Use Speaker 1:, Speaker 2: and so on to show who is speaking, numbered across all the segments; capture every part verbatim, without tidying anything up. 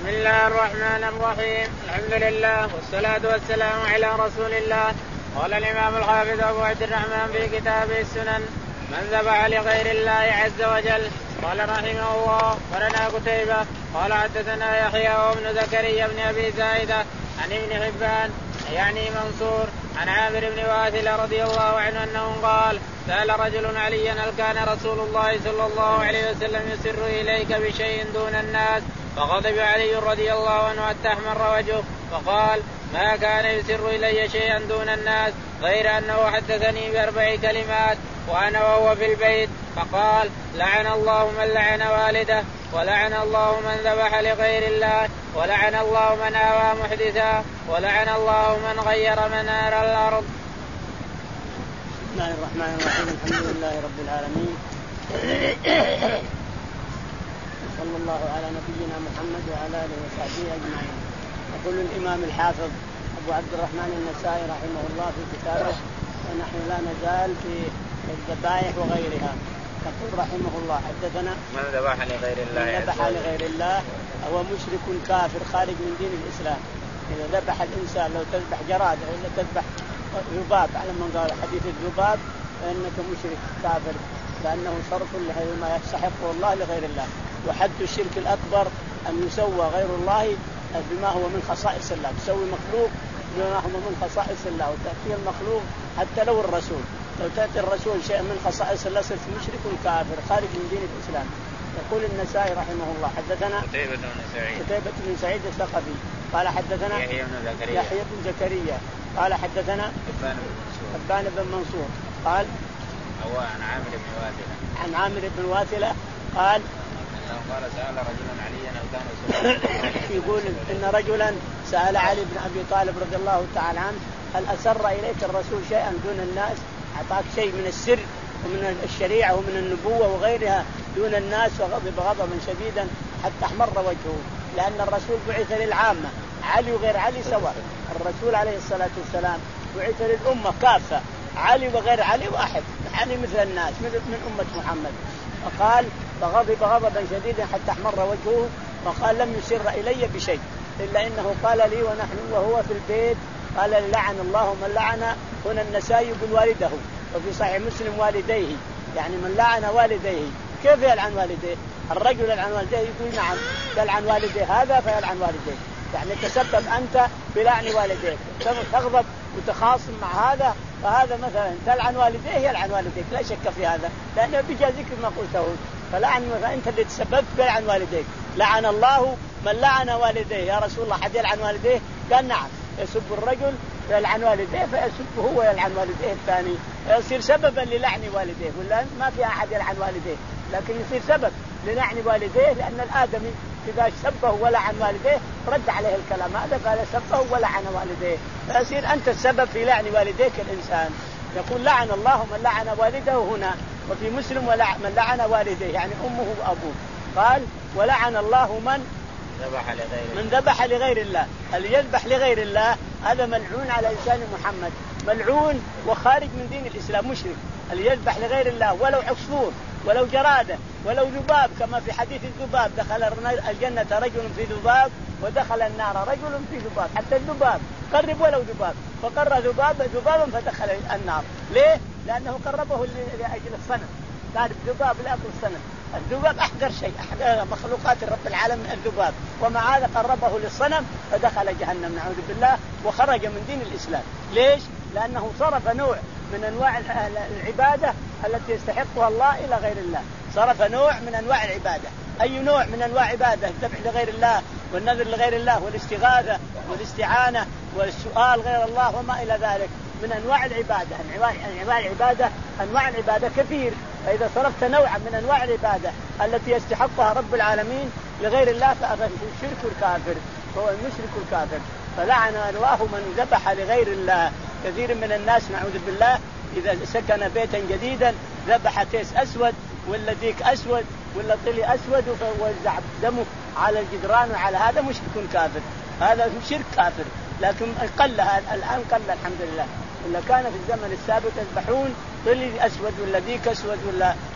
Speaker 1: بسم الله الرحمن الرحيم. الحمد لله والصلاة والسلام على رسول الله. قال الإمام الحافظ أبو عبد الرحمن في كتابه السنن: من ذبح لغير الله عز وجل. قال رحمه الله: قرنا قتيبة قال حدثنا يحيى وابن زكريا بن أبي زايدة عن ابن حبان يعني منصور عن عامر بن واثل رضي الله عنه أنه قال: سأل رجل عليا: هل كان رسول الله صلى الله عليه وسلم يسر إليك بشيء دون الناس؟ فغضب علي رضي الله عنه حتى احمر وجهه فقال: ما كان يسر إلي شيئا دون الناس غير أنه حدثني بأربع كلمات وأنا وهو في البيت. فقال: لعن الله من لعن والده، ولعن الله من ذبح لغير الله، ولعن الله من آوى محدثا، ولعن الله من غير منار الأرض.
Speaker 2: بسم الله الرحمن الرحيم. الحمد لله رب العالمين، صلى الله على نبينا محمد وعلى آله وصحبه أجمعين. يقول الإمام الحافظ أبو عبد الرحمن النسائي رحمه الله في كتابه: ونحن لا نزال في الذبائح وغيرها. يقول رحمه الله: حدثنا
Speaker 1: من ذبح لغير الله
Speaker 2: من ذبح لغير الله هو مشرك كافر خارج من دين الإسلام. إذا ذبح الإنسان، لو تذبح جراد ولا تذبح ذباب على من قال حديث الذباب، فإنك مشرك كافر، لأنه صرف لما يستحقه الله لغير الله. وحد الشرك الأكبر أن يسوى غير الله بما هو من خصائص الله، تسوي مخلوق بما هو من خصائص الله، وتأتي المخلوق حتى لو الرسول، لو تأتي الرسول شيء من خصائص الله صرت مشرك كافر خارج من دين الإسلام. يقول النسائي رحمه الله: حدثنا
Speaker 1: قتيبة بن سعيد
Speaker 2: قتيبة بن سعيد الثقفي قال حدثنا
Speaker 1: يحيى بن زكريا
Speaker 2: يحيى بن زكريا قال حدثنا
Speaker 1: حبان بن منصور
Speaker 2: حبان بن منصور قال
Speaker 1: هو عن عامر بن واثلة
Speaker 2: عن عامر بن واثلة قال
Speaker 1: قال: سأل رجلا عليا: هل كان رسول الله؟
Speaker 2: يقول إن رجلا سأل علي بن أبي طالب رضي الله تعالى عنه: هل أسر إليك الرسول شيئا دون الناس؟ أعطاك شيء من السر ومن الشريعة ومن النبوة وغيرها دون الناس؟ وغضب غضبا شديدا حتى احمر وجهه، لأن الرسول بعث للعامة، علي وغير علي سواء. الرسول عليه الصلاة والسلام بعث للأمة كافة، علي وغير علي واحد، علي مثل الناس من أمة محمد. فقال فغضب غضبا شديدا حتى احمر وجهه، وقال: لم يسر إلي بشيء إلا إنه قال لي ونحن وهو في البيت، قال: لعن الله من لعن. هنا النسائي يقول والده، وفي صحيح مسلم والديه، يعني من لعن والديه. كيف يلعن والديه؟ الرجل يلعن والديه؟ يقول نعم، يلعن والديه هذا فيلعن والديه، يعني تسبب أنت بلعن والديك، تغضب وتخاصم مع هذا، فهذا مثلا تلعن والديه يلعن والديك، لا شك في هذا، لأنه بجازك ما قلته. فلعن، فأنت اللي تسببت بلعن والديك. لعن الله من لعن والديه. يا رسول الله حد يلعن والديه؟ قال نعم، يسب الرجل يلعن والديه فيسبه هو يلعن والديه الثاني، يصير سببا للعن والديه. ولا ما في أحد يلعن والديه، لكن يصير سبب للعن والديه، لأن الآدمي إذا سبه ولعن والديه رد عليه الكلام هذا، قال سبه ولعن والديه، فيصير أنت السبب في لعن والديك الإنسان. يقول: لعن الله من لعن والده هنا، وفي مسلم: من لعن والديه يعني أمه وأبوه. قال: ولعن الله من
Speaker 1: ذبح لغير
Speaker 2: من ذبح لغير الله. اللي يذبح لغير الله هذا ملعون على لسان محمد، ملعون وخارج من دين الإسلام، مشرك. اللي يذبح لغير الله ولو عصفور ولو جرادة ولو ذباب، كما في حديث الذباب: دخل الجنة رجل في ذباب ودخل النار رجل في ذباب. حتى الذباب قرب ولو ذباب، فقر ذباب ذبابا فدخل النار. ليه؟ لأنه قربه لأجل الصنم، قال الذباب لا أكل الصنم. الذباب أحقر شيء، أحقر مخلوقات رب العالمين الذباب، ومع هذا قربه للصنم فدخل جهنم نعوذ بالله وخرج من دين الإسلام. ليش؟ لأنه صرف نوع من أنواع العبادة التي يستحقها الله إلى غير الله، صرف نوع من أنواع العبادة. أي نوع من أنواع عبادة؟ الذبح لغير الله والنذر لغير الله والاستغاثة والاستعانة والسؤال غير الله وما إلى ذلك من أنواع العبادة. أنواع العبادة أنواع العبادة كثير، فإذا صرفت نوعا من أنواع العبادة التي يستحقها رب العالمين لغير الله فهو الشرك الكافر، هو المشرك الكافر. فلعن الله من ذبح لغير الله. كثير من الناس نعوذ بالله إذا سكن بيتا جديدا ذبح تيس أسود ولا ديك أسود ولا طلي أسود ووزع دمه على الجدران، وعلى هذا مشرك كافر، هذا شرك كافر. لكن قل الآن، قل الحمد لله. ولا كان في الزمن السابق يذبحون طلي أسود ولا ديك أسود ولا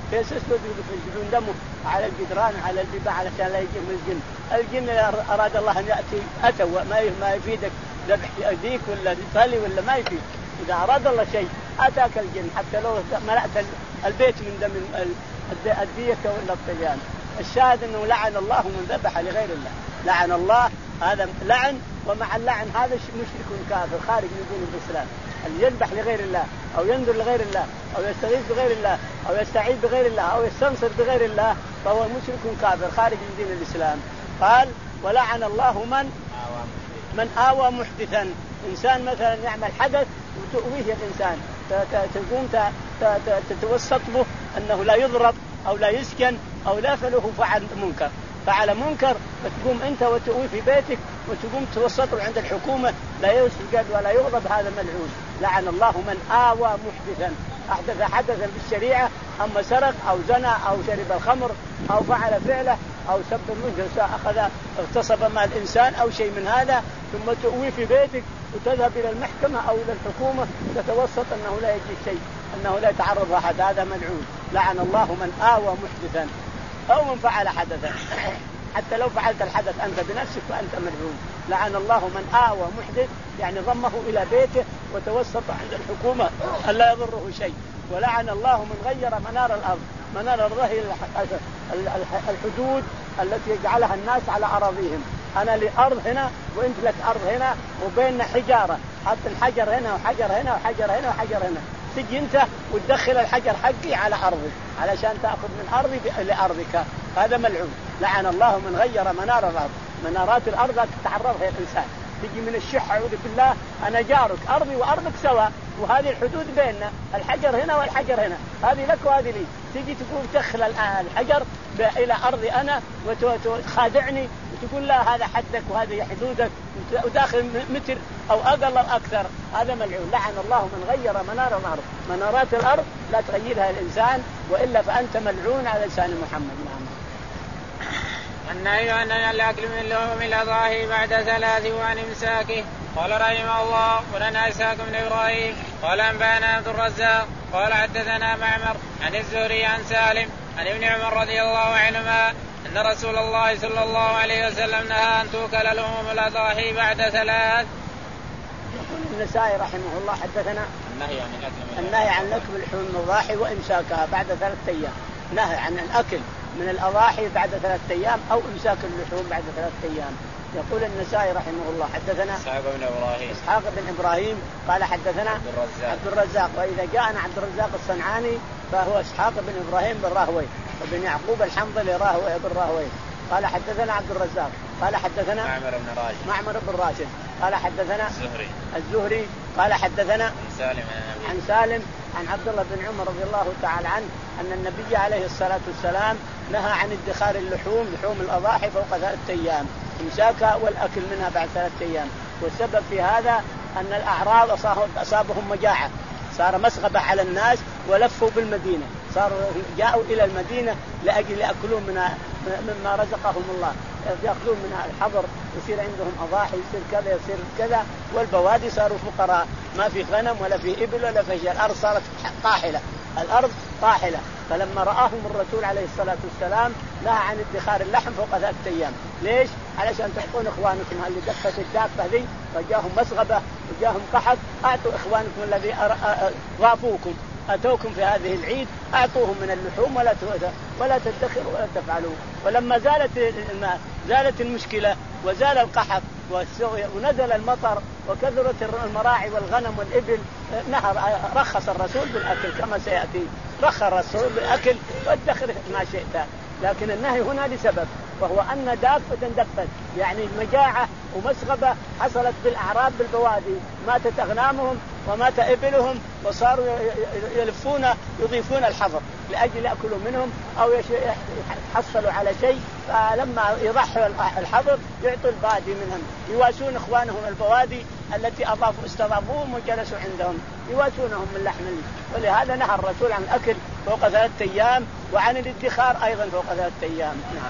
Speaker 2: فيس اسود يفجرون دمه على الجدران على البيبان علشان لا يجي من الجن. الجن اراد الله ان ياتي اتى ما ما يفيدك ذبح يديك ولا تهلي ولا ما يفيد. اذا اراد الله شيء اتاك الجن حتى لو ملأت البيت من دم الدية ولا الطغيان. الشاهد انه لعن الله من ذبح لغير الله. لعن الله هذا لعن، ومع اللعن هذا مشرك كافر خارج من دين الاسلام. اللي يذبح لغير الله او ينذر لغير الله او يستغيث بغير الله او يستعيذ بغير الله او يستنصر بغير الله فهو مشرك كافر خارج من دين الاسلام. قال ولعن الله من من آوى محدثا. انسان مثلا يعمل حدث وتؤويه الانسان تقوم تتوسط به انه لا يضرب او لا يسكن او لا فله فعل منكر فعل منكر فتقوم انت وتؤوي في بيتك وتقوم توسطه عند الحكومه لا يسجد ولا يغضب. هذا ملعون. لعن الله من آوى محدثا احدث حدثا بالشريعه، اما سرق او زنى او شرب الخمر او فعل فعله او سب المنكر اخذ اغتصب مال الانسان او شيء من هذا ثم تؤوي في بيتك وتذهب الى المحكمه او الى الحكومه تتوسط انه لا يجي شيء انه لا يتعرض احد. هذا ملعون. لعن الله من آوى محدثا او من فعل حدثا. حتى لو فعلت الحدث انت بنفسك فانت ملعون. لعن الله من آوى محدث يعني ضمه الى بيته وتوسط عند الحكومه الا يضره شيء. ولعن الله من غير منار الارض. منار الارض هي الحدود التي يجعلها الناس على اراضيهم. انا لي ارض هنا وانت لك ارض هنا وبيننا حجاره، حط الحجر هنا وحجر هنا وحجر هنا وحجر هنا، تجي انت وتدخل الحجر حقي على ارضي علشان تاخذ من ارضي لارضك. هذا ملعون. لعن الله من غير منار الارض. منارات الارض لا تتعرضها الانسان. تجي من الشح اعوذ بالله انا جارك ارضي وارضك سوا وهذه الحدود بيننا، الحجر هنا والحجر هنا، هذه لك وهذه لي. تجي تقول تدخل الحجر الى ارضي انا وتخادعني وتقول لا هذا حدك وهذه حدودك وداخل متر او اقل او اكثر. هذا ملعون. لعن الله من غير منار الارض. منارات الارض لا تغيرها الانسان والا فانت ملعون على لسان محمد. نعم.
Speaker 1: النهي عن الاكل من لحوم الاضاحي بعد ثلاث وعن امساكه. قال رحمه الله ولنا اسحاق بن ابراهيم قال انبانا عبد الرزاق قال حدثنا معمر عن الزهري عن سالم عن ابن عمر رضي الله عنهما ان رسول الله صلى الله عليه وسلم نهى ان توكل لحوم الاضاحي بعد ثلاث.
Speaker 2: يقول النسائي رحمه الله حدثنا
Speaker 1: النهي عن الاكل
Speaker 2: النهي عن اكل لحوم الاضاحي وامساكها بعد ثلاث ايام. نهي عن الاكل من الاضاحي بعد ثلاثة ايام او امساك اللحوم بعد ثلاثة ايام. يقول النسائي رحمه الله حدثنا
Speaker 1: اسحاق بن ابراهيم
Speaker 2: اسحاق بن ابراهيم قال حدثنا
Speaker 1: عبد الرزاق
Speaker 2: عبد الرزاق واذا جاءنا عبد الرزاق الصنعاني فهو اسحاق بن ابراهيم بن راهوي وبن يعقوب الحنظلي راهوي بن راهوي. قال حدثنا عبد الرزاق قال حدثنا
Speaker 1: معمر بن راشد
Speaker 2: معمر بن راشد قال حدثنا
Speaker 1: الزهري
Speaker 2: الزهري قال حدثنا
Speaker 1: عن سالم
Speaker 2: عن سالم عن عبد الله بن عمر رضي الله تعالى عنه أن النبي عليه الصلاة والسلام نهى عن ادخار اللحوم لحوم الأضاحي فوق ثلاثة أيام إمساكها والأكل منها بعد ثلاثة أيام. والسبب في هذا أن الأعراب أصابهم مجاعة صار مسغبة على الناس ولفوا بالمدينة صاروا جاءوا إلى المدينة لأجل يأكلون من مما رزقهم الله يأخذون من الحضر يصير عندهم أضاحي يصير كذا يصير كذا والبوادي صاروا فقراء ما في غنم ولا في إبل ولا في شيء. الأرض صارت قاحلة الأرض قاحلة. فلما رآهم الرسول عليه الصلاة والسلام نهى عن ادخار اللحم فوق ثلاثة أيام. ليش؟ علشان تعطون إخوانكم اللي دفت الدابة ذي فجاهم مسغبة وجاهم قحط أعطوا إخوانكم الذي غافوكم أتوكم في هذه العيد أعطوهم من اللحوم ولا ولا تدخروا ولا تفعلوا. ولما زالت زالت المشكلة وزال القحط ونزل المطر وكثرت المراعي والغنم والإبل نهر رخص الرسول بالأكل كما سيأتي. رخص الرسول بالأكل وادخر ما شئت. لكن النهي هنا لسبب وهو أن دابة دفت يعني مجاعة ومسغبة حصلت بالأعراب بالبوادي ماتت أغنامهم ومات إبلهم وصاروا يلفون يضيفون الحظر لأجل يأكلوا منهم أو يحصلوا على شيء. فلما يضحوا الحظر يعطوا البادي منهم يواسون إخوانهم البوادي التي أضافوا استضافوهم وجلسوا عندهم يواسونهم من لحم. ولهذا نهى الرسول عن الأكل فوق ثلاثة أيام وعن الادخار أيضا فوق ثلاثة أيام. نعم.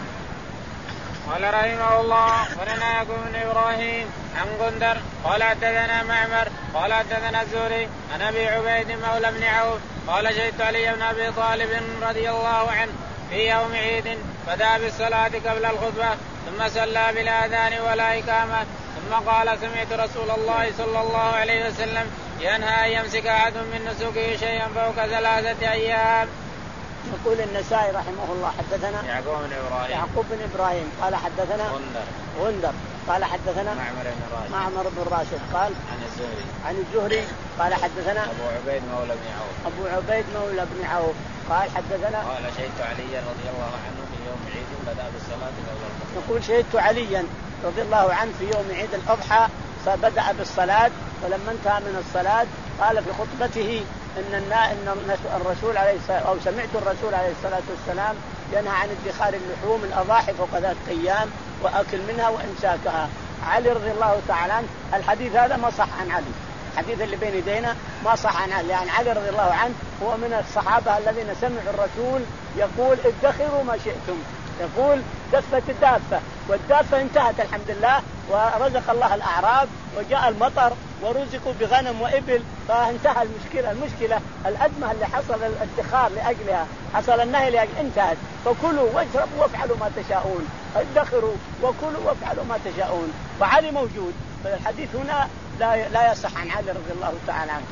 Speaker 1: قال رحمه الله ولنا يعقوب بن ابراهيم عن غندر قال حدثنا معمر قال حدثنا الزهري عن ابي عبيد مولى بن عوف قال شهدت علي بن ابي طالب رضي الله عنه في يوم عيد بدا بالصلاه قبل الخطبه ثم صلى بالاذان ولا اقامه ثم قال سمعت رسول الله صلى الله عليه وسلم ينهى ان يمسك احد من نسكه شيئا فوق ثلاثه ايام.
Speaker 2: يقول النسائي رحمه الله حدثنا
Speaker 1: يعقوب بن ابراهيم
Speaker 2: يعقوب بن ابراهيم قال حدثنا
Speaker 1: غندر
Speaker 2: غندر قال حدثنا
Speaker 1: معمر بن راشد
Speaker 2: معمر بن راشد قال
Speaker 1: عن الزهري
Speaker 2: عن الزهري قال حدثنا
Speaker 1: ابو عبيد مولى بن عوف
Speaker 2: ابو عبيد مولى بن عوف قال حدثنا
Speaker 1: قال شهدت عليا رضي الله عنه في يوم عيد بدا بالصلاه قبل الخطبه.
Speaker 2: يقول شهدت عليا رضي الله عنه في يوم عيد الاضحى فبدا بالصلاه فلما انتهى من الصلاه قال في خطبته ان ان الرسول عليه الصلاه او سمعت الرسول عليه الصلاه والسلام ينهى عن ادخار اللحوم الاضاحي فوق ثلاثه ايام واكل منها وامساكها. علي رضي الله تعالى عنه الحديث هذا ما صح عن علي، الحديث اللي بين يدينا ما صح عن علي، يعني علي رضي الله عنه هو من الصحابه الذين سمعوا الرسول يقول ادخروا ما شئتم، يقول دفت الدافه والدافه انتهت الحمد لله ورزق الله الاعراب وجاء المطر ورزقوا بغنم وإبل فانتهى المشكلة. المشكلة الأزمة اللي حصل الادخار لأجلها حصل النهي لأجل انتهت، فكلوا واشربوا وافعلوا ما تشاءون، ادخروا وكلوا وافعلوا ما تشاءون. فعلي موجود، فالحديث هنا لا لا يصح عن علي رضي الله تعالى عنه.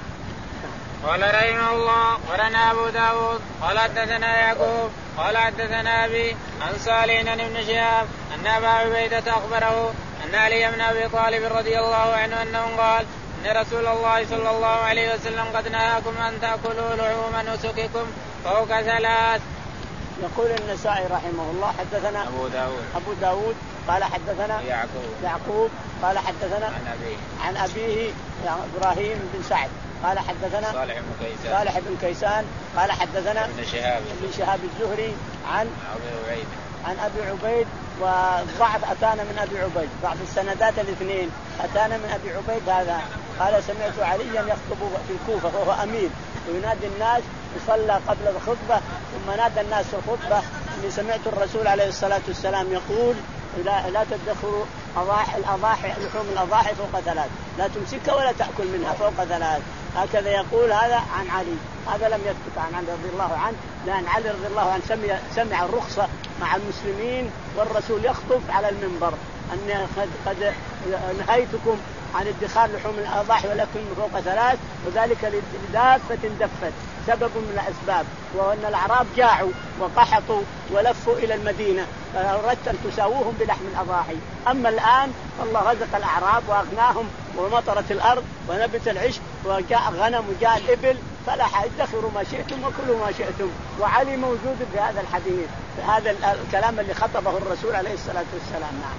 Speaker 1: قال رحمه الله ولنا أبو داود قال حدثنا يعقوب قال حدثنا أبي عن صالح عن ابن شهاب أن أبا عبيدة أخبره أن علي بن أبي طالب رضي الله عنه أنه قال إن رسول الله صلى الله عليه وسلم قد نهاكم أن تأكلوا لحوم نسككم فوق ثلاث.
Speaker 2: يقول النسائي رحمه الله حدثنا
Speaker 1: أبو داود
Speaker 2: أبو داود قال حدثنا
Speaker 1: يعقوب
Speaker 2: يعقوب قال حدثنا
Speaker 1: عن أبيه
Speaker 2: عن أبيه إبراهيم بن سعد قال حدثنا
Speaker 1: صالح بن كيسان
Speaker 2: صالح بن كيسان قال حدثنا
Speaker 1: ابن شهاب
Speaker 2: ابن شهاب الزهري عن
Speaker 1: أبي عبيد
Speaker 2: عن أبي عبيد وضعف أتانا من أبي عبيد، ضعف السندات الاثنين أتانا من أبي عبيد هذا. قال سمعت عليا يخطب في الكوفة وهو أمير وينادي الناس يصلى قبل الخطبة ثم نادى الناس في الخطبة إني سمعت الرسول عليه الصلاة والسلام يقول لا, لا تدخروا أضاحي الأضاحي لحوم الأضاحي فوق ثلاث، لا تمسكها ولا تأكل منها فوق ثلاث. هكذا يقول هذا عن علي، هذا لم يثبت عن علي رضي الله عنه، لأن علي رضي الله عنه سمع, سمع الرخصة مع المسلمين والرسول يخطب على المنبر أن قد, قد نهيتكم عن ادخار لحوم الأضاحي ولكن فوق ثلاث، وذلك لدافة دفت سبب من الأسباب، وأن الأعراب جاعوا وقحطوا ولفوا إلى المدينة فأردت أن تساووهم بلحم الأضاحي. أما الآن فالله رزق الأعراب وأغناهم ومطرت الأرض ونبت العشب وجاء غنم وجاء الإبل فلا ادخروا ما شئتم وكلوا ما شئتم. وعلي موجود في هذا الحديث، في هذا الكلام اللي خطبه الرسول عليه الصلاة والسلام. نعم.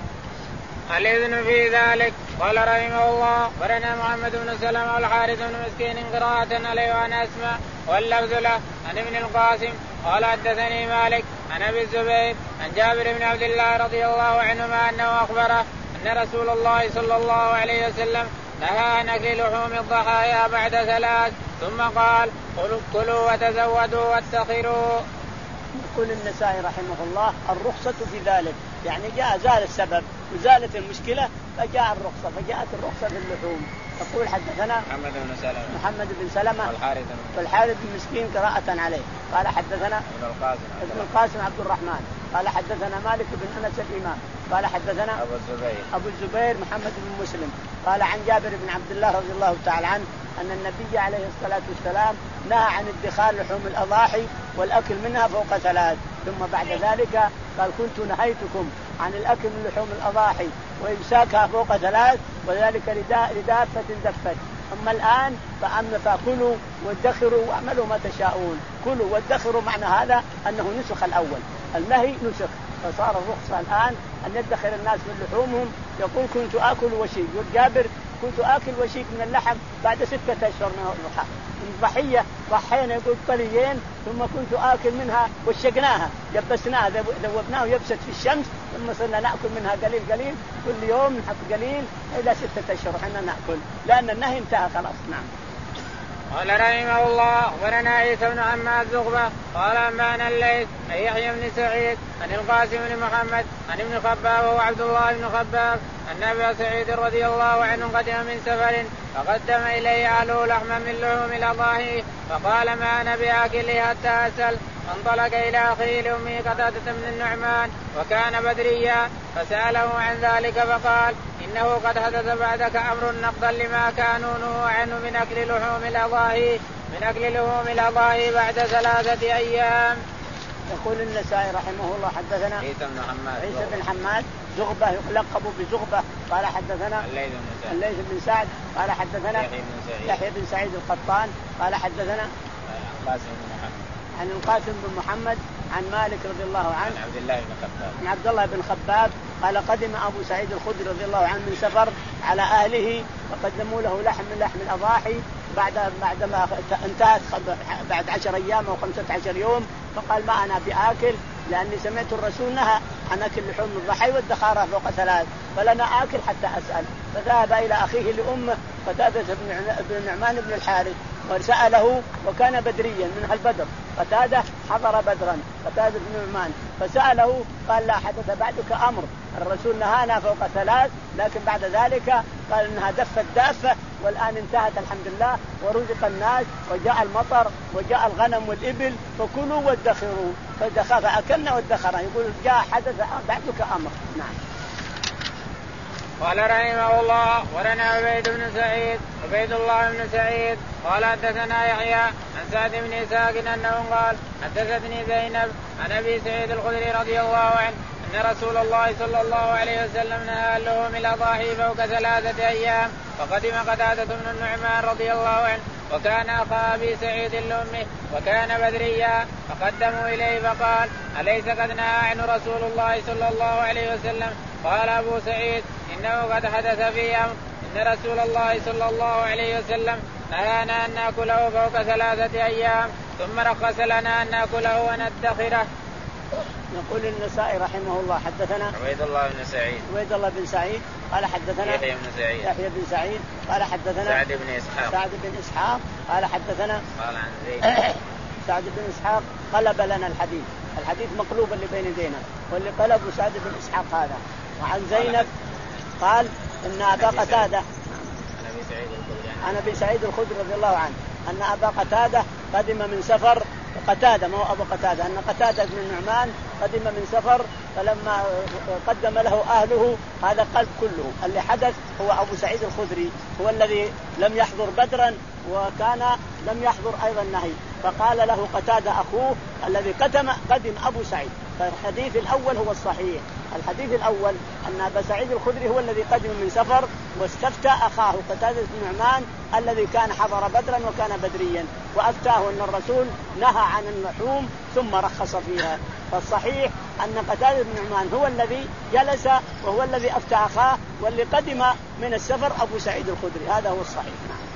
Speaker 1: الإذن في ذلك. قال رحمه الله ورنا محمد بن سلمة والحارث بن مسكين قراءة عليه وأنا أسمع واللفظ له عن ابن القاسم قال حدثني مالك عن أبي الزبير عن جابر بن عبد الله رضي الله عنهما أنه أخبره أن رسول الله صلى الله عليه وسلم نهى عن أكل لحوم الضحايا بعد ثلاث ثم قال كلوا وتزودوا وادخروا.
Speaker 2: يقول النسائي رحمه الله الرخصة في ذلك، يعني جاء زال السبب وزالت المشكلة فجاء الرخصة، فجاءت الرخصة في اللحوم. يقول حدثنا
Speaker 1: محمد بن سلمة
Speaker 2: محمد بن سلمة
Speaker 1: والحارث
Speaker 2: والحارث بن مسكين قراءة عليه قال حدثنا
Speaker 1: ابن القاسم
Speaker 2: ابن القاسم عبد الرحمن قال حدثنا مالك بن أنس الإمام قال حدثنا
Speaker 1: أبو الزبير
Speaker 2: أبو الزبير محمد بن مسلم قال عن جابر بن عبد الله رضي الله تعالى عنه أن النبي عليه الصلاة والسلام نهى عن ادخار لحوم الأضاحي والأكل منها فوق ثلاث، ثم بعد ذلك قال كنت نهيتكم عن الأكل من لحوم الأضاحي وإمساكها فوق ثلاث وذلك لدافة دفت. أما الآن فأمن فكلوا وادخروا واعملوا ما تشاءون. كلوا وادخروا معنى هذا أنه نسخ الأول، النهي نسخ، فصار الرخصة الآن أن يدخر الناس من لحومهم. يقول كنت آكل وشيك، والجابر كنت آكل وشيك من اللحم بعد ستة أشهر من الضحية ضحينا يقول طليين ثم كنت آكل منها وشقناها يبسناها ذوبناها يبست في الشمس ثم صرنا نأكل منها قليل قليل كل يوم نحط قليل إلى ستة أشهر حنا نأكل لأن النهي انتهى خلاص. نعم.
Speaker 1: قال رحمه الله أخبرنا عيسى بن عماد زغبة قال أنبأنا الليث عن يحيى بن سعيد عن القاسم بن محمد عن ابن خباب وعبد الله بن خباب أن أبا سعيد رضي الله عنه قدم من سفر فقدم إليه أهله لحما من لحوم الأضاحي فقال ما أنا بآكله حتى أسأل فانطلق إلى أخيه لأمه قتادة بن النعمان وكان بدريا فسأله عن ذلك فقال إنه قد حدث بعدك أمر نقضا لما كانوا نهوا عنه من أكل لحوم الأضاحي من أكل لحوم الأضاحي بعد ثلاثة أيام.
Speaker 2: يقول النسائي رحمه الله حدثنا
Speaker 1: عيسى بن حماد
Speaker 2: عيسى بن حماد زغبة يلقب بزغبة قال حدثنا الليث بن سعد قال حدثنا يحيى بن سعيد القطان قال حدثنا
Speaker 1: القاسم بن محمد
Speaker 2: عن القاسم بن محمد عن مالك رضي الله عنه
Speaker 1: عن عبد الله بن خباب
Speaker 2: عن عبد الله بن خباب قال قدم أبو سعيد الخدري رضي الله عنه من سفر على أهله فقدموا له لحم من لحم الأضاحي بعد بعدما انتهت بعد عشر أيام أو خمسة عشر يوم فقال ما أنا بآكل لأني سمعت الرسول نهى عن أكل لحوم الضحى والدخارة فوق ثلاث فلنا آكل حتى أسأل. فذهب إلى أخيه لأمه قتادة بن النعمان بن الحارث وسأله وكان بدريا من البدر قتادة حضر بدرا قتادة بن النعمان فسأله قال لا حدث بعدك أمر الرسول نهانا فوق ثلاث لكن بعد ذلك قال إنها دفت دافة والآن انتهت الحمد لله ورزق الناس وجاء المطر وجاء الغنم والإبل فكلوا وادخروا فأكلنا وادخرنا. يقول جاء حدث بعدك أمر. نعم.
Speaker 1: قال رحمه الله ورنا عبيد بن سعيد عبيد الله بن سعيد قال حدثنا يحيى عن سعد بن إسحاق أنه قال حدثتني زينب عن أبي سعيد الخدري رضي الله عنه أن رسول الله صلى الله عليه وسلم نهى عن لحوم الأضاحي فوق ثلاثة أيام فقدم قتادة بن النعمان رضي الله عنه وكان أخا أبي سعيد لأمه وكان بدريا فقدموا إليه فقال أليس قد نهى عنه رسول الله صلى الله عليه وسلم؟ قال أبو سعيد إنه قد حدث في أمر إن رسول الله صلى الله عليه وسلم نهانا أن نأكله فوق ثلاثة أيام ثم رخص لنا أن نأكله وندخره.
Speaker 2: يقول النسائي رحمه الله حدثنا
Speaker 1: عبيد الله بن سعيد
Speaker 2: عبيد الله بن سعيد قال حدثنا
Speaker 1: يحيى بن سعيد
Speaker 2: يحيى بن سعيد قال حدثنا
Speaker 1: سعد بن إسحاق
Speaker 2: سعد بن إسحاق قال حدثنا
Speaker 1: قال عن زيد
Speaker 2: سعد بن إسحاق قلب لنا الحديث الحديث مقلوب اللي بين يدينا واللي قلبه سعد بن إسحاق هذا. وعن زينب قال إن أبا قتادة عن أبي سعيد الخدري رضي الله عنه أن أبا قتادة قدم من سفر قتادة ما هو أبو قتادة أن قتادة بن النعمان قدم من سفر فلما قدم له أهله هذا قلب كله. اللي حدث هو أبو سعيد الخدري هو الذي لم يحضر بدرا وكان لم يحضر أيضا النهي فقال له قتادة أخوه الذي قدم قدم أبو سعيد. فالحديث الأول هو الصحيح. الحديث الأول أن أبا سعيد الخدري هو الذي قدم من سفر واستفتى أخاه قتادة بن النعمان الذي كان حضر بدرا وكان بدريا وأفتاه أن الرسول نهى عن اللحوم ثم رخص فيها. فالصحيح أن قتادة بن النعمان هو الذي جلس وهو الذي أفتى أخاه واللي قدم من السفر أبو سعيد الخدري هذا هو الصحيح.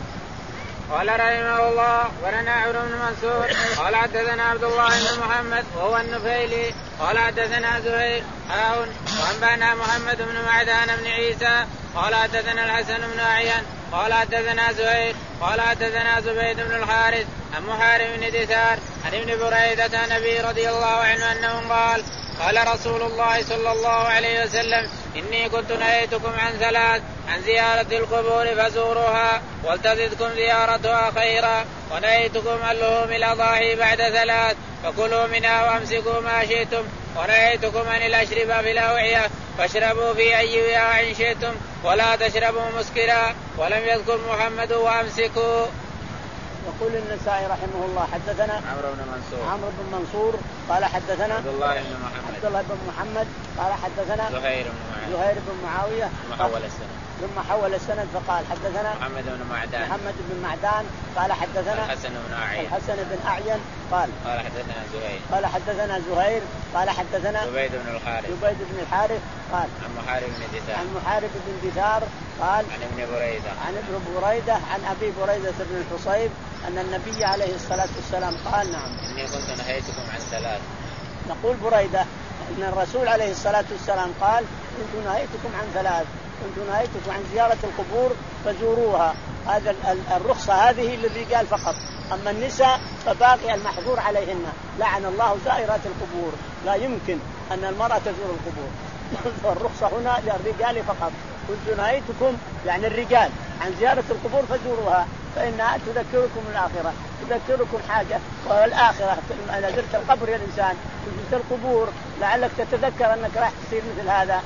Speaker 1: قال رحمه الله ولنا عمرو بن منصور قال حدثنا عبد الله بن محمد وهو النفيلي قال حدثنا زهير هاون وأنبأنا محمد بن معدان بن عيسى قال حدثنا الحسن بن أعين قال حدثنا زهير قال حدثنا زبيد بن الحارث عن محارب بن دثار عن ابن بريدة عن أبي رضي الله عنه أنه قال قال رسول الله صلى الله عليه وسلم إني كنت نهيتكم عن ثلاث عن زيارة القبور فزوروها ولتزدكم زيارتها خيرا ونهيتكم عن لحوم الأضاحي بعد ثلاث فكلوا منها وامسكوا ما شئتم ونهيتكم عن الأشربة في الأوعية فاشربوا في أي وعاء شئتم ولا تشربوا مسكرا ولم يذكر محمد وامسكوا.
Speaker 2: يقول النسائي رحمه الله حدثنا
Speaker 1: عمرو بن منصور
Speaker 2: عمرو بن منصور قال حدثنا
Speaker 1: عبد الله بن محمد
Speaker 2: عبد الله بن محمد قال حدثنا
Speaker 1: زهير بن معاوية
Speaker 2: زهير بن معاوية
Speaker 1: ثم حول السند
Speaker 2: ثم حول السند فقال حدثنا
Speaker 1: محمد بن معدان
Speaker 2: محمد بن معدان قال حدثنا
Speaker 1: الحسن بن أعين
Speaker 2: الحسن بن أعين قال
Speaker 1: قال حدثنا زهير
Speaker 2: قال حدثنا زهير قال حدثنا
Speaker 1: زبيد بن الحارث
Speaker 2: زبيد بن الحارث قال
Speaker 1: عن محارب بن دثار
Speaker 2: عن محارب بن دثار قال
Speaker 1: عن ابن بريدة
Speaker 2: عن ابن بريدة عن أبي بريدة بن الحصيب أن النبي عليه الصلاة والسلام قال نعم
Speaker 1: إني كنت نهيتكم عن ثلاث.
Speaker 2: نقول بريدة أن الرسول عليه الصلاة والسلام قال كنت نهيتكم عن ثلاث كنت نهيتكم عن زيارة القبور فزوروها. هذا الرخصة هذه للرجال فقط، أما النساء فباقي المحظور عليهن. لعن الله زائرات القبور، لا يمكن أن المرأة تزور القبور. فالرخصة هنا للرجال فقط. كنت نهيتكم يعني الرجال عن زيارة القبور فزوروها فإنها تذكركم الآخرة، تذكركم حاجة والآخرة. إذا زرت القبر يا الإنسان وزرت القبور لعلك تتذكر أنك راح تصير مثل هذا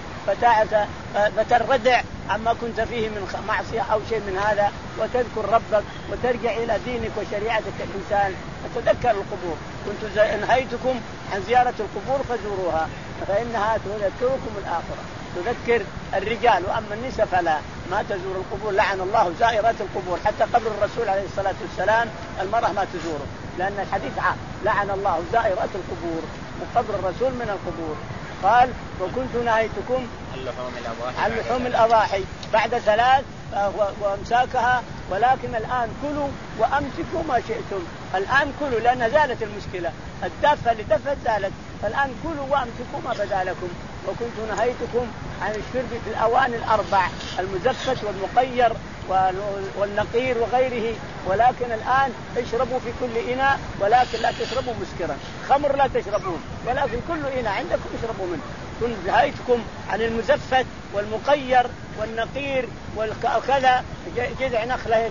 Speaker 2: فتردع عما كنت فيه من معصية أو شيء من هذا، وتذكر ربك وترجع إلى دينك وشريعتك الإنسان فتذكر القبور. كنت نهيتكم عن زيارة القبور فزوروها فإنها تذكركم الآخرة، تذكر الرجال، وأما النساء فلا ما تزور القبور. لعن الله زائرات القبور. حتى قبر الرسول عليه الصلاة والسلام المرأة ما تزوره، لأن الحديث عام لعن الله زائرات القبور، وقبر الرسول من القبور. قال وكنت نهيتكم عن لحوم الأضاحي بعد ثلاث وامساكها، ولكن الآن كلوا وأمسكوا ما شئتم. الآن كلوا لأن زالت المشكلة، الدفة اللي دفت زالت، فالآن كلوا وأمسكوا ما بدا لكم. وكنت نهيتكم عن الشرب في الأواني الأربع، المزفت والمقير والنقير وغيره، ولكن الآن اشربوا في كل إناء ولكن لا تشربوا مسكرا. خمر لا تشربون، ولكن كل إناء عندكم اشربوا منه. كنت نهيتكم عن المزفت والمقير والنقير وكذا، جذع نخلة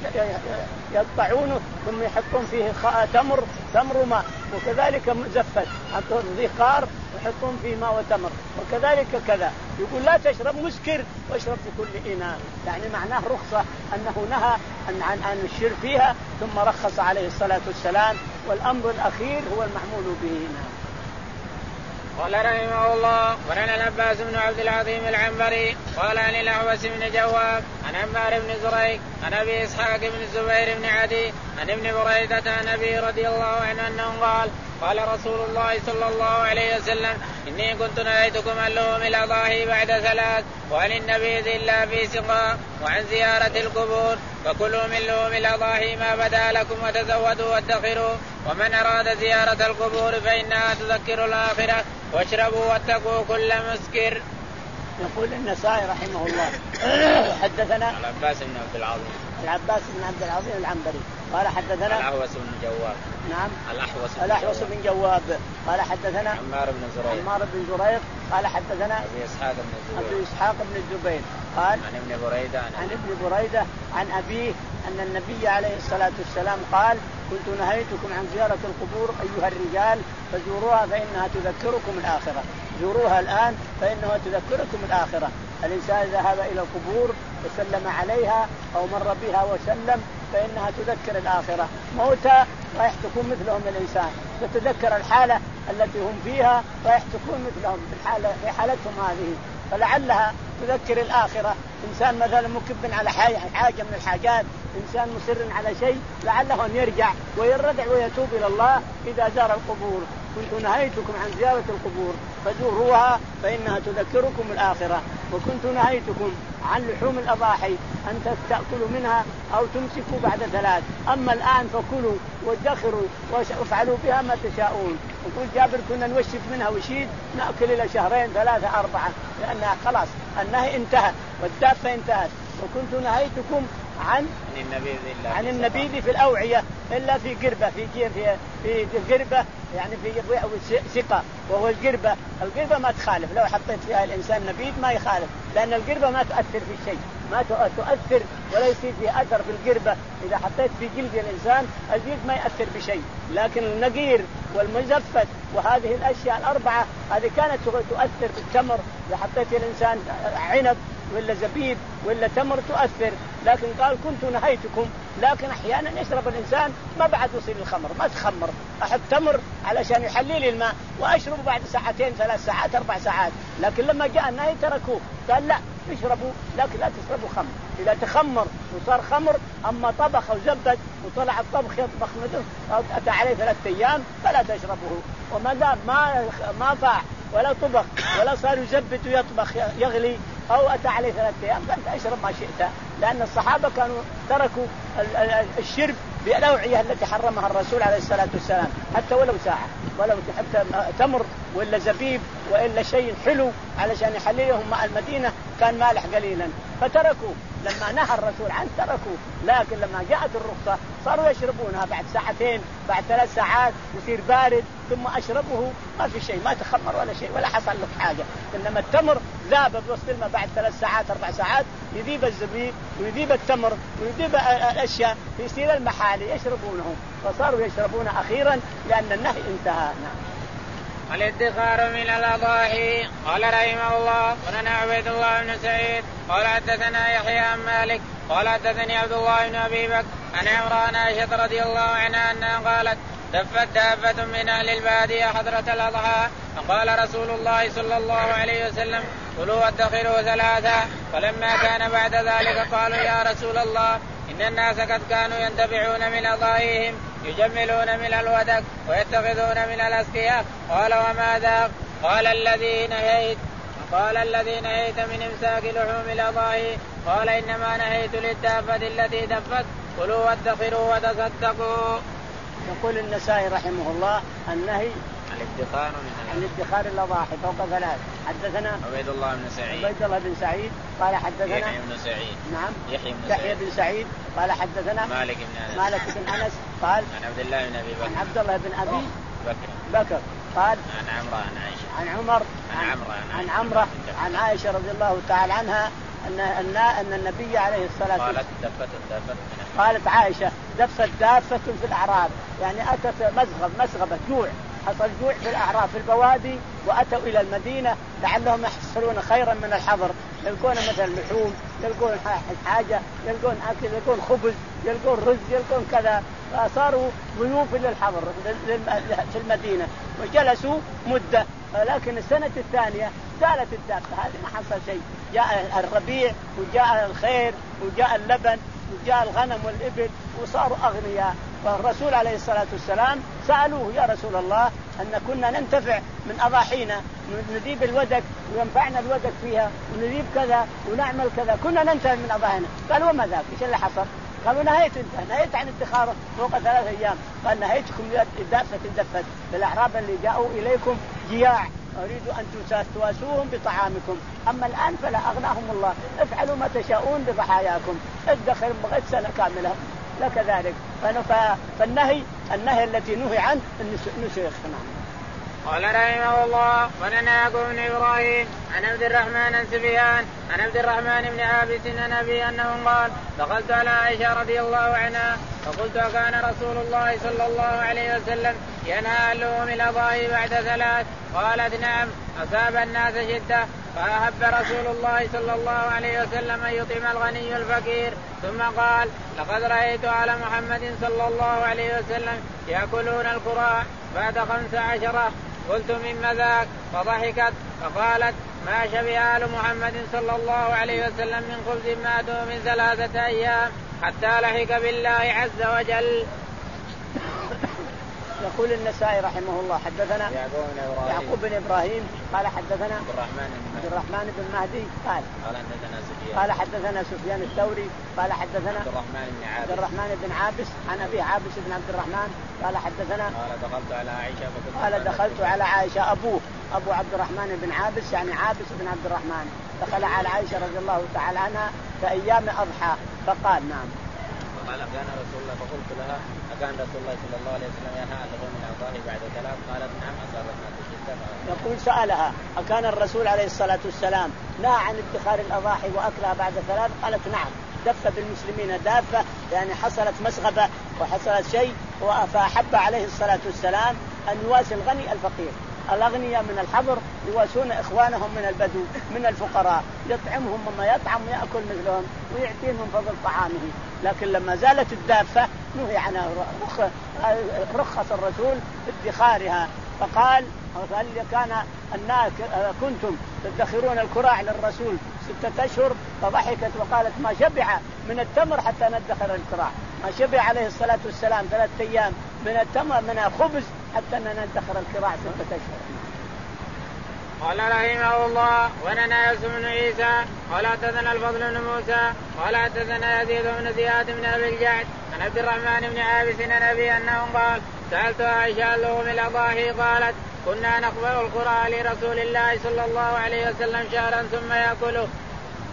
Speaker 2: يقطعونه ثم يحطون فيه تمر تمر ماء، وكذلك مزفت حطون ذي قار ويحطون فيه ماء وتمر، وكذلك كذا. يقول لا تشرب مسكر واشرب في كل إناء، يعني معناه رخصة أنه نهى عن عن, عن الشرب فيها ثم رخص عليه الصلاة والسلام، والأمر الأخير هو المحمول به هنا.
Speaker 1: قال رحمه الله ورنا العباس بن عبد العظيم العنبري قال عن الأحوص بن جواب عن عمار بن زريق عن أبي إسحاق بن الزبير بن عدي عن ابن بريدة عن أبي رضي الله عنه أنه قال قال رسول الله صلى الله عليه وسلم إني كنت نهيتكم عن لحوم الأضاحي بعد ثلاث، وعن النبيذ إلا في سقاء، وعن زيارة القبور، فكلوا من لحوم الأضاحي ما بدا لكم وتزودوا وادخروا، ومن أراد زيارة القبور فإنها تذكر الآخرة، واشربوا واتقوا كل مسكر.
Speaker 2: يقول النسائي رحمه الله حدثنا
Speaker 1: العباس بن عبد العظيم
Speaker 2: العباس بن عبد العظيم العنبري قال حدثنا
Speaker 1: الأحوص بن جواب
Speaker 2: نعم
Speaker 1: الأحوص بن,
Speaker 2: الأحوص بن جواب قال حدثنا
Speaker 1: عمار بن زريق
Speaker 2: عمار بن زريق قال حدثنا
Speaker 1: أبي إسحاق بن الزبير
Speaker 2: أبي إسحاق بن الزبير قال
Speaker 1: عن ابن بريدة عن,
Speaker 2: عن ابن بريدة عن أبيه أن النبي عليه الصلاة والسلام قال كنت نهيتكم عن زيارة القبور أيها الرجال فزوروها فإنها تذكركم الآخرة. زوروها الآن فإنها تذكركم الآخرة. الإنسان ذهب إلى القبور وسلم عليها أو مر بها وسلم فإنها تذكر الآخرة. موتى رايح تكون مثلهم الإنسان، تتذكر الحالة التي هم فيها رايح تكون مثلهم في حالة في حالتهم هذه، فلعلها تذكر الآخرة. إنسان مثلا مكب على حاجة من الحاجات، إنسان مصر على شيء لعله أن يرجع ويردع ويتوب إلى الله إذا زار القبور. كنت نهيتكم عن زيارة القبور فزوروها فإنها تذكركم الآخرة. وكنت نهيتكم عن لحوم الأضاحي أن تأكلوا منها أو تمسكوا بعد ثلاث، أما الآن فكلوا وادخروا وافعلوا بها ما تشاءون. وقل جابر كنا نوشف منها وشيد نأكل إلى شهرين ثلاثة أربعة، لأنها خلاص النهي انتهى والدافة انتهت. وكنت نهيتكم عن
Speaker 1: النبيذ إلا
Speaker 2: عن النبيذ في الأوعية إلا في قربة في في في قربة يعني في سقة، وهو القربة. القربة ما تخالف، لو حطيت فيها الإنسان نبيذ ما يخالف، لأن القربة ما تؤثر في شيء، ما تؤثر ولا يصير فيه أثر في القربة. إذا حطيت في جلد الإنسان الجلد ما يأثر بشيء، لكن النقير والمزفت وهذه الأشياء الأربعة هذه كانت تؤثر بالتمر. إذا حطيت الإنسان عنب ولا زبيب ولا تمر تؤثر. لكن قال كنت نهيتكم، لكن أحيانا يشرب الإنسان ما بعد يصير الخمر، ما تخمر، أحط تمر علشان يحلل الماء وأشربه بعد ساعتين ثلاث ساعات أربع ساعات. لكن لما جاء النهي تركوه، قال لا اشربوا لكن لا تشربوا خمر. إذا تخمر وصار خمر، أما طبخ وزبد وطلع الطبخ يطبخ مدة أو أتى عليه ثلاثة أيام فلا تشربه. وما دام ما ما فاع ولا طبخ ولا صار يزبد ويطبخ يغلي أو أتى عليه ثلاثة أيام فأنت اشرب ما شئت، لأن الصحابة كانوا تركوا الشرب بالأوعية التي حرمها الرسول عليه الصلاة والسلام حتى ولو ساعة، ولو حتى تمر ولا زبيب وإلا شيء حلو علشان يحليهم مع المدينة كان مالح قليلا فتركوا. لما نهى الرسول عن تركوا، لكن لما جاءت الرخصة صاروا يشربونها بعد ساعتين بعد ثلاث ساعات يصير بارد ثم أشربه ما في شيء، ما تخمر ولا شيء ولا حصل لك حاجة. إنما التمر ذاب بوسط الماء بعد ثلاث ساعات أربع ساعات يذيب الزبيب ويذيب التمر ويذيب الأشياء يصير المحالي يشربونه، فصاروا يشربون أخيرا لأن النهي انتهى.
Speaker 1: الادخار من الأضاحي. قال رحمه الله ولنا عبيد الله بن سعيد قال حدثنا يحيى عن مالك قال حدثني عبد الله بن أبي بكر عن عمران عائشة رضي الله عنها أنها قالت دفت دابة من أهل البادية حضرة الأضحى فقال رسول الله صلى الله عليه وسلم كلوا وادخروا ثلاثة. فلما كان بعد ذلك قالوا يا رسول الله إن الناس قد كانوا ينتفعون من أضاحيهم يجملون من الودك ويتخذون من الأسقياء. قال وما ذاك؟ قال الذي نهيت قال الذي نهيت من امساك لحوم الأضاحي. قال إنما نهيت للدابة التي دفت كلوا وادخروا وتصدقوا.
Speaker 2: يقول النسائي رحمه الله النهي
Speaker 1: الادخار
Speaker 2: عن ادخار الأضاحي فوق ثلاث. حدثنا
Speaker 1: عبيد الله بن سعيد
Speaker 2: عبيد الله بن سعيد قال حدثنا
Speaker 1: يحيى بن سعيد
Speaker 2: نعم
Speaker 1: يحيى بن,
Speaker 2: يحيى بن سعيد قال حدثنا
Speaker 1: مالك بن أنس
Speaker 2: مالك بن أنس قال
Speaker 1: عن عبد الله بن أبي بكر
Speaker 2: عن عبد الله بن أبي
Speaker 1: بكر
Speaker 2: بكر قال
Speaker 1: عن عمرو عن عائشة
Speaker 2: عن عمر
Speaker 1: عن عمرو
Speaker 2: عن عمرو عن عائشة رضي الله تعالى عنها أن أن أن النبي عليه الصلاة والسلام
Speaker 1: قالت دفت الدابة
Speaker 2: قالت عائشة دفت دافة في الأعراب، يعني أتت مزغب مسغبة جوع، حصل جوع في الأعراب في البوادي وأتوا إلى المدينة لعلهم يحصلون خيرا من الحضر، يلقون مثلا لحوم يلقون حاجة يلقون أكل يلقون خبز يلقون رز يلقون كذا، فصاروا ضيوف للحضر في المدينة وجلسوا مدة. لكن السنة الثانية زالت الدابة هذه ما حصل شيء، جاء الربيع وجاء الخير وجاء اللبن وجاء الغنم والإبل وصاروا أغنياء. فالرسول عليه الصلاة والسلام سألوه يا رسول الله أن كنا ننتفع من أضاحينا نذيب الودك وينفعنا الودك فيها ونذيب كذا ونعمل كذا كنا ننتفع من أضاحينا. قال وما ذاك؟ إيش اللي حصل؟ قالوا نهيت انت نهيت عن ادخاره فوق ثلاث أيام. قال نهيتكم دافة دفت بالأعراب اللي جاءوا إليكم جياع أريد أن تواسوهم بطعامكم، أما الآن فلا أغناهم الله، افعلوا ما تشاءون بضحاياكم ادخر بغيت سنة كاملة لك ذلك. فالنهي النهي التي نهي عنه النسيخ.
Speaker 1: قال رحمه الله ولنا يعقوب بن إبراهيم عن عبد الرحمن بن سفيان عن عبد الرحمن بن عابس عن أبي أنه قال دخلت على عائشة رضي الله عنها فقلت كان رسول الله صلى الله عليه وسلم ينهى عن لحوم الأضاحي بعد ثلاث؟ قالت نعم أصاب الناس شدة فأحب رسول الله صلى الله عليه وسلم أن يطعم الغني الفقير ثم قال لقد رأيت على محمد صلى الله عليه وسلم يأكلون القراء بعد خمس عشرة. قلت مما ذاك؟ فضحكت فقالت ما شبع آل محمد صلى الله عليه وسلم من خبز ماتوا من ثلاثة أيام حتى لحق بالله عز وجل.
Speaker 2: يقول النسائي رحمه الله حدثنا يعقوب بن إبراهيم قال حدثنا عبد الرحمن بن مهدي قال قال حدثنا سفيان الثوري قال حدثنا عبد الرحمن بن عابس عن أبي عابس بن عبد الرحمن قال حدثنا
Speaker 1: قال دخلت على عائشة
Speaker 2: قال دخلت على عائشة أبوه أبو عبد الرحمن بن عابس يعني عابس بن عبد الرحمن دخل على عائشة رضي الله تعالى عنها في أيام أضحى فقال نعم
Speaker 1: قال كان رسول الله فقلت لها أكان رسول الله صلى الله عليه وسلم ينهى عن لحوم الأضاحي بعد ثلاث؟ قالت نعم أصاب الناس شدة.
Speaker 2: يقول سألها أكان الرسول عليه الصلاة والسلام نهى عن ادخار الأضاحي وأكلها بعد ثلاث؟ قالت نعم. دفة بالمسلمين دافة يعني حصلت مسغبة وحصلت شيء فأحب عليه الصلاة والسلام أن يواسي الغني الفقير. الأغنياء من الحضر يواسون إخوانهم من البدو من الفقراء يطعمهم مما يطعم يأكل مثلهم ويعطيهم من فضل طعامه. لكن لما زالت الدافة نهي عنها رخص الرسول بادخارها فقال هل كان الناس كنتم تدخرون الكراع للرسول ستة أشهر؟ فضحكت وقالت ما شبع من التمر حتى ندخر الكراع، ما شبع عليه الصلاة والسلام ثلاثة أيام من التمر من الخبز حتى ندخر الكراع ستة أشهر.
Speaker 1: قال رحمه الله وننا يوسف بن عيسى قال حدثنا الفضل بن موسى قال حدثنا يزيد بن زياد بن أبي الجعد عن عبد الرحمن بن عابس عن أبي أنه قال سألت عائشة عن لحوم الأضاحي قالت كنا نقبل القرى لرسول الله صلى الله عليه وسلم شهرا ثم يأكله.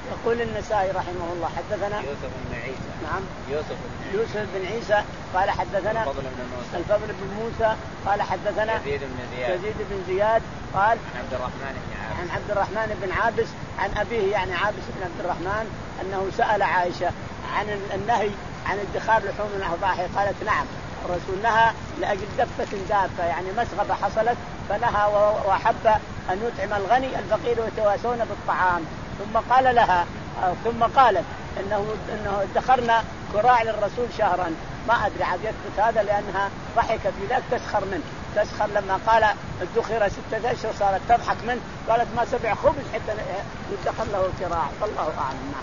Speaker 2: يقول النسائي رحمه الله حدثنا
Speaker 1: يوسف بن عيسى.
Speaker 2: نعم
Speaker 1: يوسف بن
Speaker 2: يوسف بن عيسى قال حدثنا
Speaker 1: الفضل بن موسى.
Speaker 2: الفضل بن موسى قال حدثنا
Speaker 1: يزيد بن زياد.
Speaker 2: يزيد بن زياد قال
Speaker 1: عن عبد الرحمن بن عابس.
Speaker 2: عن عبد الرحمن بن عابس عن أبيه يعني عابس بن عبد الرحمن أنه سأل عائشة عن النهي عن ادخار لحوم الأضاحي، قالت نعم الرسول نهى لأجل دفة دافة يعني مسغبة حصلت فنهى وحب أن يطعم الغني الفقير ويتواسون بالطعام. ثم قال لها ثم قالت إنه إنه ادخرنا كراع للرسول شهرا، ما أدري عاد يثبت هذا لأنها ضحكت بذلك تسخر منه، تسخر لما قال ادخر ستة أشهر صارت تضحك منه، قالت ما سبع خبز حتى يدخر له الكراع، فالله أعلم.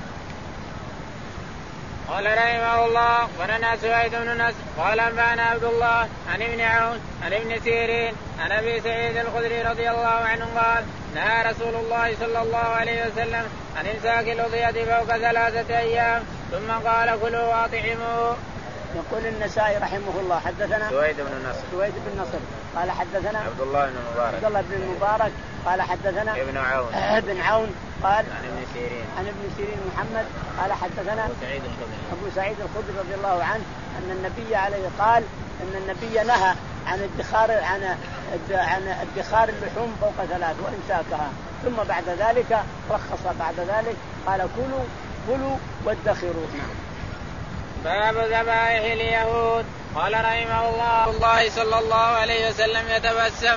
Speaker 1: قال رحمه الله ولنا سويد بن نصر قال انبانا عبد الله عن ابن عون عن ابن سيرين عن ابي سعيد الخدري رضي الله عنه قال نهى رسول الله صلى الله عليه وسلم عن امساك الاضحية فوق ثلاثة ايام ثم قال كلوا واطعموا.
Speaker 2: يقول النسائي رحمه الله حدثنا
Speaker 1: سويد بن نصر
Speaker 2: سويد بن نصر قال حدثنا
Speaker 1: عبد الله بن المبارك
Speaker 2: عبد الله بن المبارك قال حدثنا
Speaker 1: ابن عون
Speaker 2: ابن عون قال
Speaker 1: عن ابن سيرين
Speaker 2: عن ابن سيرين محمد قال حدثنا
Speaker 1: ابو سعيد الخدري
Speaker 2: ابو سعيد الخدري رضي الله عنه ان النبي عليه قال ان النبي نهى عن ادخار عن عن ادخار اللحوم فوق ثلاث وامساكها، ثم بعد ذلك رخص بعد ذلك قال كلوا كلوا وادخروا.
Speaker 1: باب ذبائح اليهود. قال رحمه الله الله صلى الله عليه وسلم يتبسم.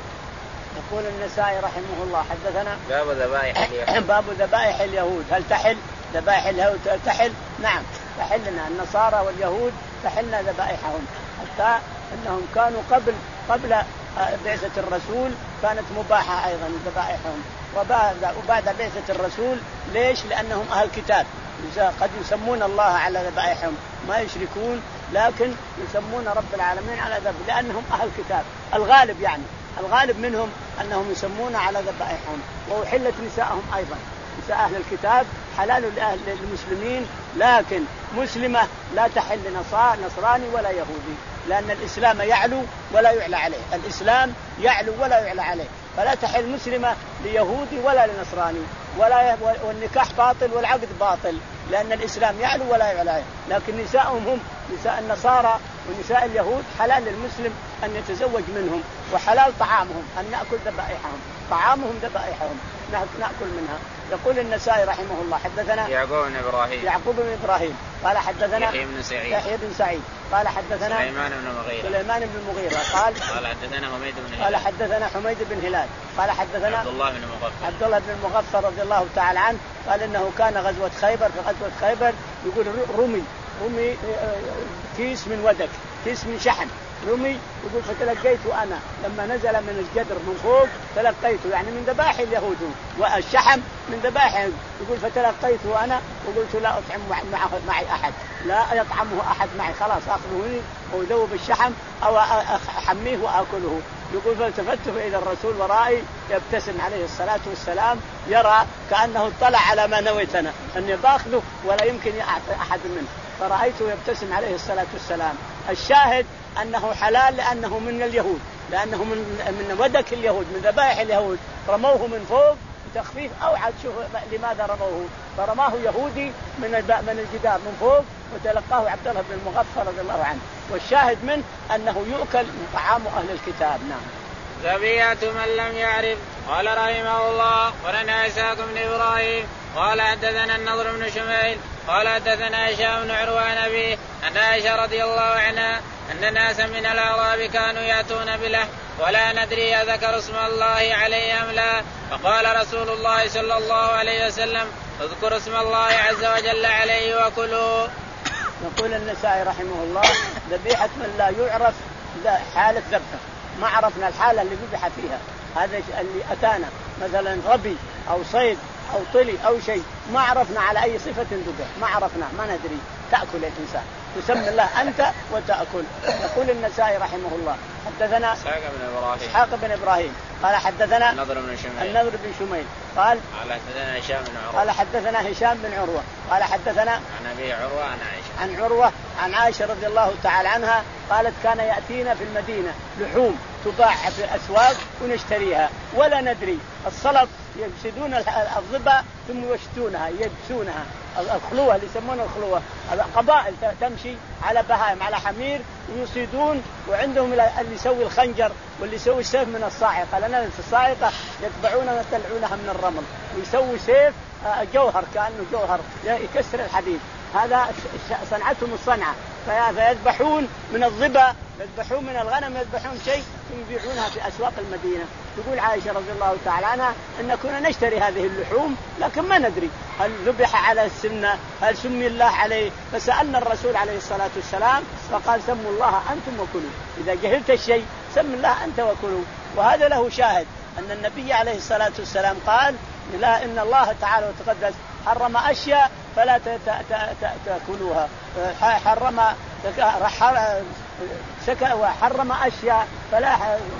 Speaker 2: يقول النسائي رحمه الله حدثنا
Speaker 1: باب ذبائح اليهود.
Speaker 2: باب ذبائح اليهود. هل تحل ذبائح اليهود؟ تحل نعم تحلنا النصارى واليهود تحلنا ذبائحهم، حتى انهم كانوا قبل قبل بعثة الرسول كانت مباحة ايضا ذبائحهم، وبعد وبعد بعثة الرسول ليش؟ لانهم اهل كتاب قد يسمون الله على ذبائحهم ما يشركون، لكن يسمون رب العالمين على ذبائحهم لانهم اهل كتاب. الغالب يعني الغالب منهم انهم يسمون على ذبائحهم. وأحلت نساءهم ايضا، نساء اهل الكتاب حلال لاهل المسلمين، لكن مسلمه لا تحل نصراني ولا يهودي، لان الاسلام يعلو ولا يعلى عليه، الاسلام يعلو ولا يعلى عليه، فلا تحل مسلمه ليهودي ولا لنصراني، ولا والنكاح باطل والعقد باطل، لان الاسلام يعلو ولا يعلى عليه. لكن نساءهم هم نساء النصارى ونساء اليهود حلال للمسلم ان يتزوج منهم، وحلال طعامهم ان ناكل ذبائحهم، طعامهم ذبائحهم ناكل منها. يقول النسائي رحمه الله حدثنا
Speaker 1: يعقوب بن ابراهيم
Speaker 2: يعقوب بن ابراهيم قال حدثنا
Speaker 1: يحيى بن سعيد
Speaker 2: يحيى بن سعيد قال حدثنا
Speaker 1: سليمان بن المغيرة
Speaker 2: سليمان بن المغيرة قال
Speaker 1: قال حدثنا حميد بن هلال
Speaker 2: قال حدثنا حميد بن هلال قال حدثنا
Speaker 1: عبد الله بن مغفر
Speaker 2: عبد الله بن المغفر رضي الله تعالى عنه قال انه كان غزوة خيبر، في غزوة خيبر يقول رمي رمي كيس من ودك، كيس من شحم رمي، يقول فتلقيته أنا لما نزل من الجدر من فوق تلقيته، يعني من ذبائح اليهود، والشحم من ذبائح، يقول فتلقيته أنا وقلت لا أطعم معه معي أحد، لا يطعمه أحد معي، خلاص أخذه وذوب الشحم أو أحميه وأكله. يقول فالتفت إلى الرسول ورائي يبتسم عليه الصلاة والسلام، يرى كأنه اطلع على ما نويتنا أني باخذه ولا يمكن يأخذ أحد منه، فرأيته يبتسم عليه الصلاة والسلام. الشاهد أنه حلال لأنه من اليهود، لأنه من من ودك اليهود، من ذبائح اليهود، رموه من فوق بتخفيف أو عاد شوف لماذا رموه، فرماه يهودي من من الجدار من فوق وتلقاه عبد الله بن المغفر رضي الله عنه. والشاهد منه أنه يؤكل من طعام أهل الكتاب. نعم.
Speaker 1: ذبيحة من لم يعرف. قال رحمه الله ولنا إسحاق بن إبراهيم قال حدثنا النضر بن شميل قال حدثنا هشام بن عروة عن أبيه أن عائشة رضي الله عنها أن ناسا من الأعراب كانوا يأتون بلحم ولا ندري أذكر اسم الله عليه أم لا، فقال رسول الله صلى الله عليه وسلم اذكر اسم الله عز وجل عليه وكلوا.
Speaker 2: يقول النسائي رحمه الله ذبيحة من لا يعرف حالة ذبحه، ما عرفنا الحالة اللي ذبح فيها، هذا اللي أتانا مثلا ربي أو صيد أو طلي أو شيء ما عرفنا على أي صفة ذبح، ما عرفنا ما ندري، تأكل الإنسان تسمى الله أنت وتأكل. يقول النسائي رحمه الله حدثنا
Speaker 1: إسحاق بن إبراهيم
Speaker 2: إسحاق بن إبراهيم قال حدثنا
Speaker 1: النضر بن شميل
Speaker 2: النضر بن شميل قال
Speaker 1: قال حدثنا هشام بن عروة
Speaker 2: قال حدثنا هشام بن عروة قال حدثنا
Speaker 1: عن أبي عروة عن عائشة
Speaker 2: عن عروة عن عائشة رضي الله تعالى عنها قالت كان يأتينا في المدينة لحوم تباع في الأسواق ونشتريها ولا ندري. الصلب يفسدون الظبا ثم يشتونها يبسونها، الخلوة اللي يسمونها الخلوة، قبائل تمشي على بهائم على حمير ويصيدون، وعندهم اللي يسوي الخنجر واللي يسوي السيف من الصاعقة، لأن في الصاعقة يتبعونها ويطلعونها من الرمل، ويسوي سيف جوهر كأنه جوهر يكسر الحديد. هذا صنعتهم الصنعة، فيذبحون من الظبا، يذبحون من الغنم، يذبحون شيء يبيعونها في أسواق المدينة. تقول عائشة رضي الله تعالى عنها أن كنا نشتري هذه اللحوم لكن ما ندري هل ذبح على السنة، هل سمي الله عليه، فسألنا الرسول عليه الصلاة والسلام فقال سموا الله أنتم وكلوا، إذا جهلت الشيء سم الله أنت وكلوا. وهذا له شاهد أن النبي عليه الصلاة والسلام قال لا إن الله تعالى وتقدس حرم أشياء فلا تأكلوها، حرم وحرم أشياء فلا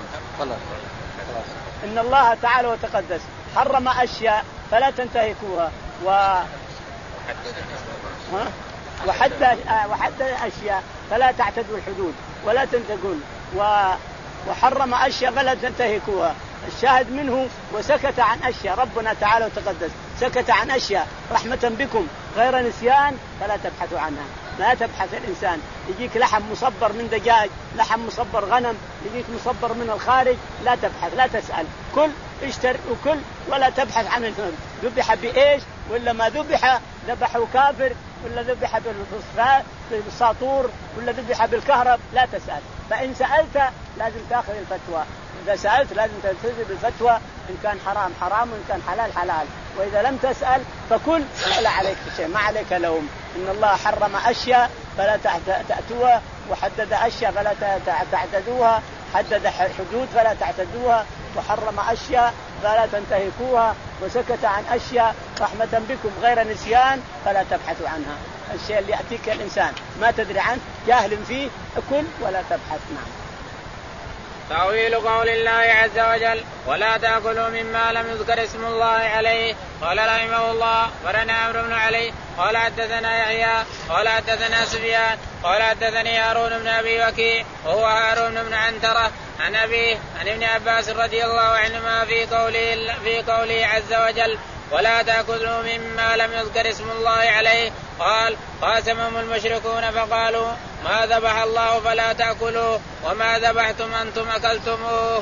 Speaker 2: إن الله تعالى وتقدس حرم أشياء فلا تنتهكوها وحد وحد أشياء فلا تعتدوا الحدود ولا تنتهكون، وحرم أشياء فلا تنتهكوها. الشاهد منه وسكت عن أشياء، ربنا تعالى وتقدس سكت عن أشياء رحمة بكم غير نسيان فلا تبحثوا عنها. لا تبحث الإنسان، يجيك لحم مصبر من دجاج، لحم مصبر غنم، يجيك مصبر من الخارج، لا تبحث لا تسأل، كل اشتر وكل ولا تبحث عن الفهم. ذبح بإيش ولا ما ذبح، ذبحوا كافر ولا ذبح بالساطور ولا ذبح بالكهرب، لا تسأل. فإن سألت لازم تأخذ الفتوى، إذا سألت لازم تلتزم بالفتوى، إن كان حرام حرام وإن كان حلال حلال. وإذا لم تسأل فكل ولا عليك شيء، ما عليك لوم. إن الله حرم أشياء فلا تأتوها، وحدد أشياء فلا تعتدوها، حدد حدود فلا تعتدوها، وحرم أشياء فلا تنتهكوها، وسكت عن أشياء رحمة بكم غير نسيان فلا تبحثوا عنها. الشيء اللي يأتيك الإنسان ما تدري عنه جاهل فيه كل ولا تبحث. نعم.
Speaker 1: تأويل قول الله عز وجل ولا تأكلوا مما لم يذكر اسم الله عليه. قال رحمه الله ورنا عمرو بن علي قال حدثنا يحيى قال حدثنا سفيان قال حدثني هارون بن أبي وكيع وهو هارون بن عنترة عن أبيه عن ابن عباس رضي الله عنهما في قوله, في قوله عز وجل ولا تأكلوا مما لم يذكر اسم الله عليه. قال قاسمهم المشركون فقالوا ما ذبح الله فلا تأكلوا وما ذبحتم أنتم أكلتموه.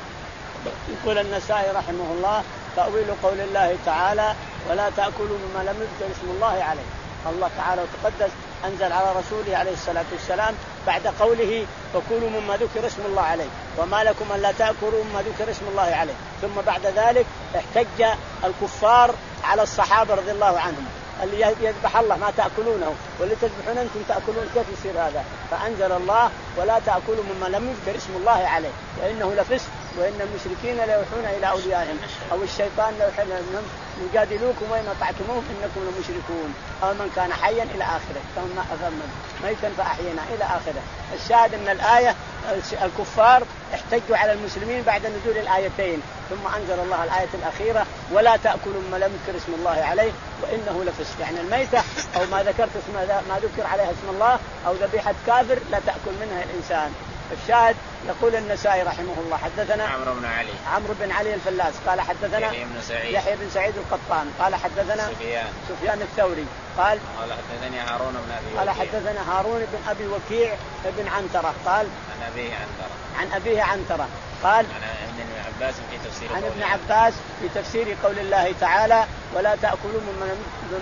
Speaker 2: يقول النسائي رحمه الله تأويل قول الله تعالى ولا تأكلوا مما لم يذكر اسم الله عليه. الله تعالى وتقدس أنزل على رسوله عليه الصلاة والسلام بعد قوله فكلوا مما ذكر اسم الله عليه وما لكم أن لا تأكلوا مما ذكر اسم الله عليه. ثم بعد ذلك احتج الكفار على الصحابة رضي الله عنهم اللي يذبح الله ما تأكلونه واللي تذبحون أنتم تأكلون، كيف يصير هذا؟ فأنزل الله ولا تأكلوا مما لم يذكر اسم الله عليه وإنه لفسق وإن المشركين لا يوحون إلى أوليائهم أو الشيطان لا يوحي لهم يجادلوكم وإن أطعتموهم إنكم لمشركون أو من كان حيا إلى آخره فمن ميتا فأحينا إلى آخره. الشاهد أن الآية الكفار احتجوا على المسلمين بعد نزول الآيتين ثم أنزل الله الآية الأخيرة ولا تأكلوا ما لم يذكر اسم الله عليه وإنه لفسق، يعني الميتة أو ما ذكرت اسم ما ذكر عليها اسم الله أو ذبيحة كافر لا تأكل منها الإنسان. الشاهد يقول النسائي رحمه الله حدثنا
Speaker 1: عمرو بن علي
Speaker 2: عمرو بن علي الفلاس قال حدثنا
Speaker 1: يحيى بن سعيد
Speaker 2: يحيى بن سعيد القطان قال حدثنا
Speaker 1: سفيان
Speaker 2: سفيان الثوري قال
Speaker 1: قال حدثني هارون بن أبي
Speaker 2: قال
Speaker 1: وكيع
Speaker 2: حدثنا هارون بن أبي وكيع بن عنترة قال
Speaker 1: عن أبيه عنترة
Speaker 2: عن أبيه عنترة قال
Speaker 1: عن ابن عباس في تفسير
Speaker 2: عن ابن عباس في تفسير قول الله تعالى ولا تأكلوا مما,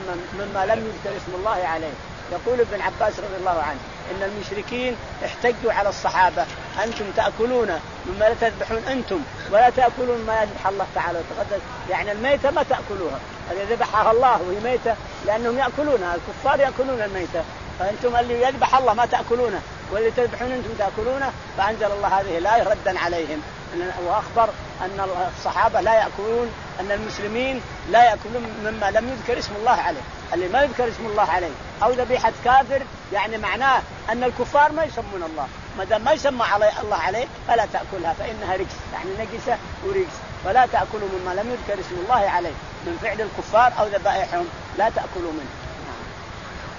Speaker 2: مما لم يذكر اسم الله عليه. يقول ابن عباس رضي الله عنه إن المشركين احتجوا على الصحابة أنتم تأكلون مما لا تذبحون أنتم ولا تأكلون مما يذبح الله تعالى وتقدس، يعني الميتة ما تأكلوها، الذي ذبحها الله وهي ميتة لأنهم يأكلونها، الكفار يأكلون الميتة، فأنتم اللي يذبح الله ما تأكلونه واللي تذبحون أنتم تأكلونه. فأنزل الله هذه الآية ردا عليهم وأخبر أن الصحابة لا يأكلون، أن المسلمين لا يأكلون مما لم يذكر اسم الله عليه، اللي ما يذكر اسم الله عليه أو ذبيحة كافر يعني معناه أن الكفار ما يسمون الله، ما دام ما يسمى علي الله عليه فلا تأكلها فإنها رجس، يعني نجسة ورجس. ولا تأكلوا مما لم يذكر اسم الله عليه من فعل الكفار أو ذبائحهم لا تأكلوا منه.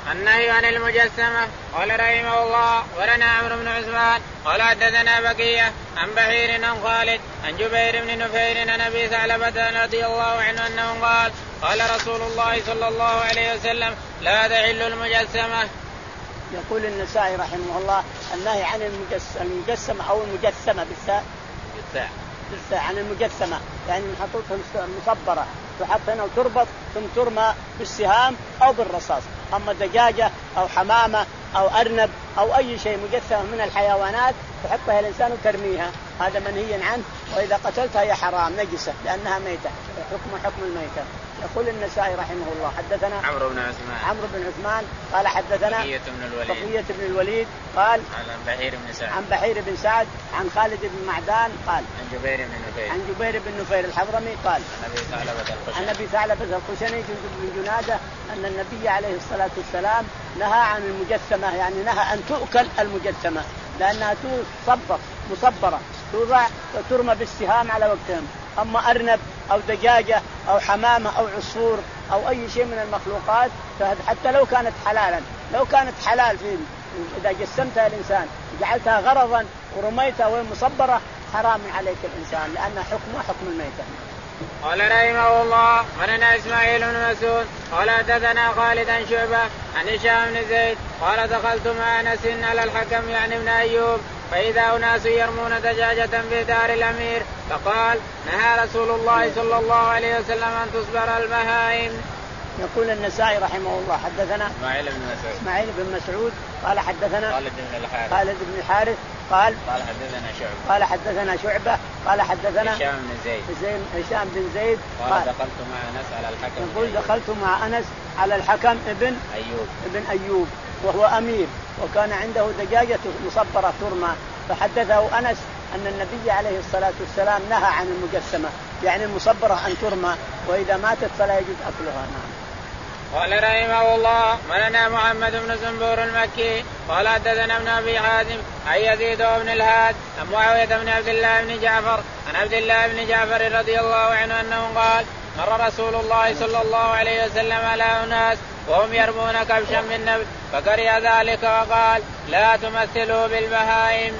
Speaker 1: النهي عن المجسمة. قال رحمه الله ولنا عمرو بن عثمان قال حدثنا بقية عن بحير عن خالد عن جبير بن نفير عن أبي ثعلبة رضي الله عنه أنه قال قال رسول الله صلى الله عليه وسلم لا تحل المجسمة.
Speaker 2: يقول النسائي رحمه الله النهي عن المجسمة أو المجسمة بالساء
Speaker 1: بالساء
Speaker 2: بالساء عن المجسمة يعني محطوطة مصبرة تحط هنا وتربط ثم ترمى بالسهام أو بالرصاص. أما دجاجة أو حمامة أو أرنب أو أي شيء مجسم من الحيوانات تحطها الإنسان وترميها هذا منهي عنه، وإذا قتلتها هي حرام نجسة لأنها ميتة حكم حكم الميتة. يقول النسائي رحمه الله حدثنا
Speaker 1: عمرو بن عثمان
Speaker 2: عمرو بن عثمان قال حدثنا
Speaker 1: بقية بن الوليد
Speaker 2: بقية بن الوليد قال
Speaker 1: عن بحير بن سعد
Speaker 2: عن بحير بن سعد عن خالد بن معدان قال
Speaker 1: عن جبير بن نفير
Speaker 2: عن جبير بن نفير الحضرمي قال
Speaker 1: عن أبي ثعلبة الخشني
Speaker 2: عن أبي ثعلبة الخشني بن جنادة أن النبي عليه الصلاة والسلام نهى عن المجسمة يعني نهى أن تؤكل المجسمة لأنها تصبر مصبرة توضع وترمى بالسهام على وقتهم. أما أرنب أو دجاجة أو حمامة أو عصفور أو أي شيء من المخلوقات حتى لو كانت حلالا لو كانت حلال في إذا جسمتها الإنسان جعلتها غرضا ورميتها وهي مصبرة حرام عليك الإنسان لأن حكمها حكم الميتة.
Speaker 1: قال رحمه الله ولنا إسماعيل بن مسعود قال حدثنا خالد عن شعبة عن هشام بن زيد قال دخلت مع أنس على الحكم يعني ابن أيوب فإذا أناس يرمون دجاجة في دار الأمير فقال نهى رسول الله صلى الله عليه وسلم أن تصبر البهائم.
Speaker 2: يقول النسائي رحمه الله حدثنا
Speaker 1: إسماعيل بن مسعود
Speaker 2: إسماعيل بن مسعود قال حدثنا
Speaker 1: خالد بن الحارث
Speaker 2: خالد بن الحارث قال
Speaker 1: قال حدثنا شعبة
Speaker 2: قال حدثنا شعبة قال حدثنا
Speaker 1: هشام بن زيد
Speaker 2: هشام بن زيد
Speaker 1: قال, قال دخلت مع أنس على الحكم
Speaker 2: يقول دخلت مع أنس على الحكم ابن
Speaker 1: أيوب
Speaker 2: ابن أيوب وهو أمير وكان عنده دجاجة مصبرة ترمى فحدثه أنس أن النبي عليه الصلاة والسلام نهى عن المجسمة يعني المصبرة أن ترمى وإذا ماتت فلا يجوز أكلها. نعم.
Speaker 1: قال رحمه الله ولنا محمد بن زنبور المكي قال حدثنا ابن أبي حازم عن يزيد بن الهاد عن معاوية بن عبد الله بن جعفر عن عبد الله بن جعفر رضي الله عنه أنه قال مر رسول الله صلى الله عليه وسلم على أناس وهم يرمون كبشا من نبل فكره ذلك وقال لا تمثلوا بالبهائم.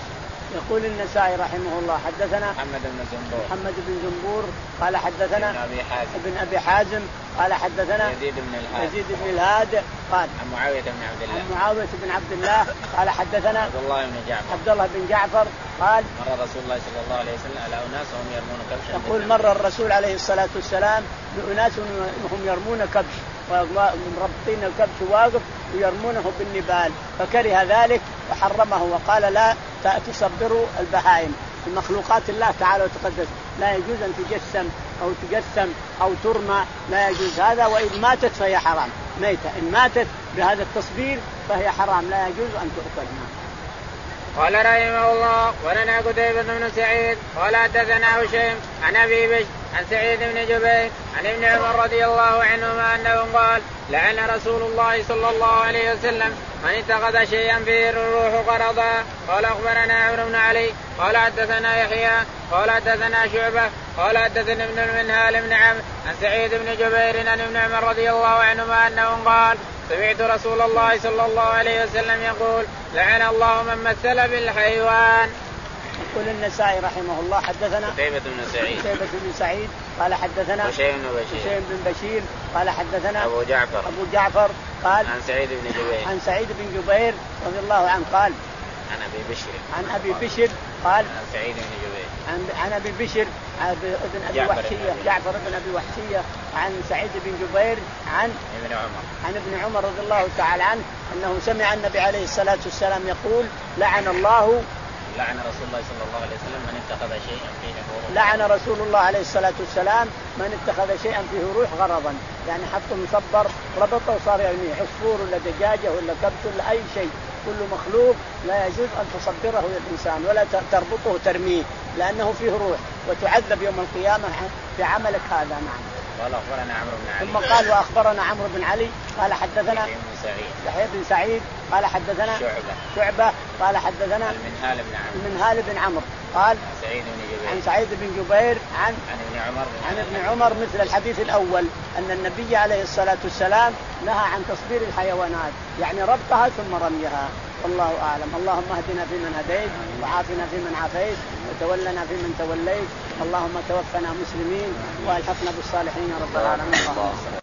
Speaker 2: يقول النسائي رحمه الله حدثنا
Speaker 1: محمد بن زنبور
Speaker 2: محمد بن زنبور قال حدثنا
Speaker 1: ابن أبي حازم
Speaker 2: ابن أبي حازم قال حدثنا
Speaker 1: يزيد بن الهاد
Speaker 2: يزيد بن الهاد قال
Speaker 1: عن معاوية بن عبد الله
Speaker 2: عن معاوية بن عبد الله قال حدثنا
Speaker 1: عبد الله بن جعفر
Speaker 2: عبد الله بن جعفر قال
Speaker 1: مر رسول الله صلى الله عليه وسلم على أناس وهم يرمون كبشا
Speaker 2: يقول مر الرسول عليه الصلاة والسلام بأناس وهم يرمون كبش ومربطين الكبش واقف ويرمونه بالنبال فكره ذلك وحرمه وقال لا تصبروا البهائم المخلوقات الله تعالى وتقدس لا يجوز أن تجسم أو تجسم أو ترمى لا يجوز هذا وإن ماتت فهي حرام ميتة إن ماتت بهذا التصبير فهي حرام لا يجوز أن تؤكل.
Speaker 1: قال رحمه الله ولنا قتيبة بن سعيد قال حدثنا هشيم عن أبي بشر عن سعيد بن جبير عن ابن عمر رضي الله عنهما أنه قال لعن رسول الله صلى الله عليه وسلم من اتخذ شيئا فيه الروح غرضا. قال أخبرنا عمرو بن علي قال حدثنا يحيى قال حدثنا شعبة قال حدثنا ابن المنهال بن عمرو عن سعيد بن جبير عن ابن عمر رضي الله عنهما أنه قال سمعت رسول الله صلى الله عليه وسلم يقول لعن الله من مثل بالحيوان.
Speaker 2: يقول النسائي رحمه الله حدثنا
Speaker 1: قتيبة بن سعيد
Speaker 2: قتيبة بن سعيد قال حدثنا
Speaker 1: هشيم بن بشير
Speaker 2: هشيم بن بشير قال حدثنا
Speaker 1: أبو جعفر
Speaker 2: أبو جعفر قال
Speaker 1: عن سعيد بن جبير
Speaker 2: عن سعيد بن جبير رضي الله عنه قال
Speaker 1: عن أبي بشر
Speaker 2: عن أبي بشر قال
Speaker 1: عن سعيد بن جبير
Speaker 2: عن عن أبي بشر ابن أبي وحشية جعفر بن أبي وحشية عن سعيد بن جبير عن
Speaker 1: ابن عمر
Speaker 2: عن ابن عمر رضي الله تعالى عنه أنه سمع النبي عليه الصلاة والسلام يقول لعن الله
Speaker 1: لعن رسول الله صلى الله عليه وسلم من اتخذ شيئا فيه روح
Speaker 2: لعن رسول الله عليه الصلاة والسلام من اتخذ شيئا فيه روح غرضا يعني حطه مصبر ربطه وصار يرميه عصفور ولا دجاجة ولا كبش ولا أي شيء كل مخلوق لا يجوز أن تصبره للإنسان ولا تربطه ترميه لأنه فيه روح وتعذب يوم القيامة في عملك هذا. نعم.
Speaker 1: قال أخبرنا عمرو بن علي.
Speaker 2: ثم قال وأخبرنا عمرو بن علي قال حدثنا يحيى بن سعيد قال حدثنا
Speaker 1: شعبة
Speaker 2: شعبة قال حدثنا
Speaker 1: المنهال بن عمرو
Speaker 2: المنهال بن عمرو قال
Speaker 1: سعيد بن جبير
Speaker 2: عن سعيد بن جبير عن
Speaker 1: عن ابن عمر
Speaker 2: عن ابن عمر مثل الحديث الأول أن النبي عليه الصلاة والسلام نهى عن تصدير الحيوانات يعني ربطها ثم رميها. والله أعلم. اللهم اهدنا فيمن هديت وعافنا فيمن عافيت وتولنا فيمن توليت. اللهم توفنا مسلمين والحقنا بالصالحين يا رب العالمين.